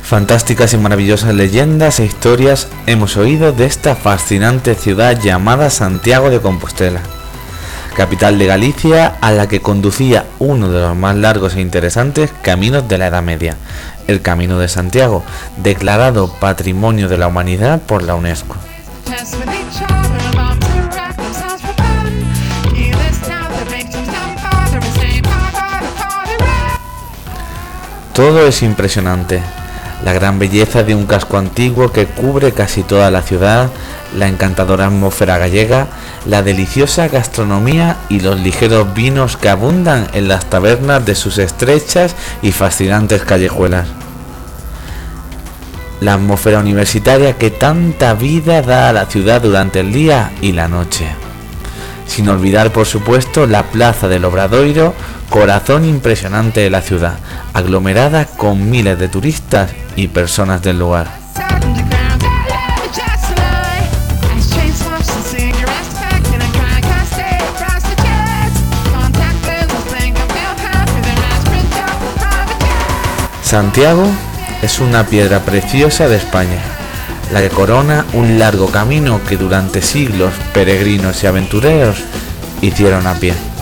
Fantásticas y maravillosas leyendas e historias hemos oído de esta fascinante ciudad llamada Santiago de Compostela, capital de Galicia, a la que conducía uno de los más largos e interesantes caminos de la Edad Media, el Camino de Santiago, declarado Patrimonio de la Humanidad por la UNESCO. Todo es impresionante. La gran belleza de un casco antiguo que cubre casi toda la ciudad, la encantadora atmósfera gallega, la deliciosa gastronomía y los ligeros vinos que abundan en las tabernas de sus estrechas y fascinantes callejuelas. La atmósfera universitaria que tanta vida da a la ciudad durante el día y la noche. Sin olvidar, por supuesto, la Plaza del Obradoiro, corazón impresionante de la ciudad, aglomerada con miles de turistas y personas del lugar. Santiago es una piedra preciosa de España, la que corona un largo camino que durante siglos peregrinos y aventureros hicieron a pie.